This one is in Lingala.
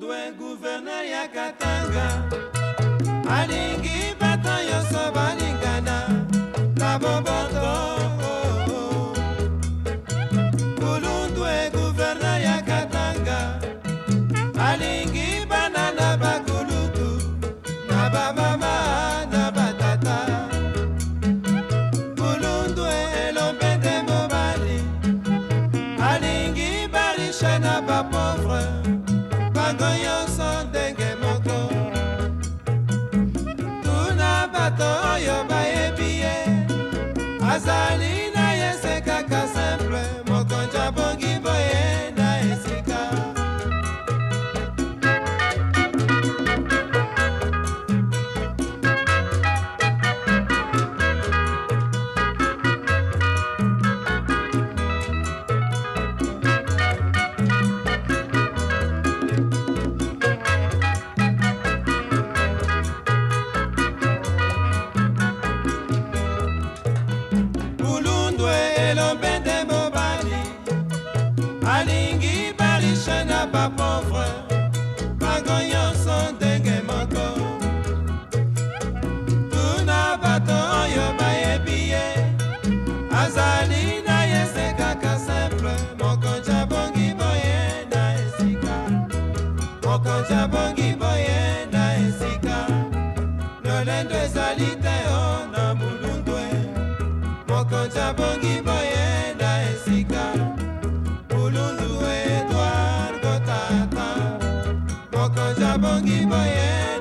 Mulundwe gouverneur ya Katanga alingi bato nyonso balingana na boboto. Mulundwe gouverneur ya Katanga alingi bana na bakulutu na bamama na batata. Mulundwe elombende mobali alingi barishe na bapauvre bango nyonso ndenge moko. Tuna bato oyo bayebi ye azali na yese kaka simple mokonzi abongi boye na esika. Elombende mobali alingi barishe na bapauvre bango nyonso ndenge moko. Tuna bato oyo bayebi ye azali na yese kaka simple mokonzi abongi boye na esika. Mokonzi abongi boye na esika. Lolendo ezali te o na Mulundwe mokonzi abongi boye na esika. Mulundwe Edouard Gotata mokonzi abongi boye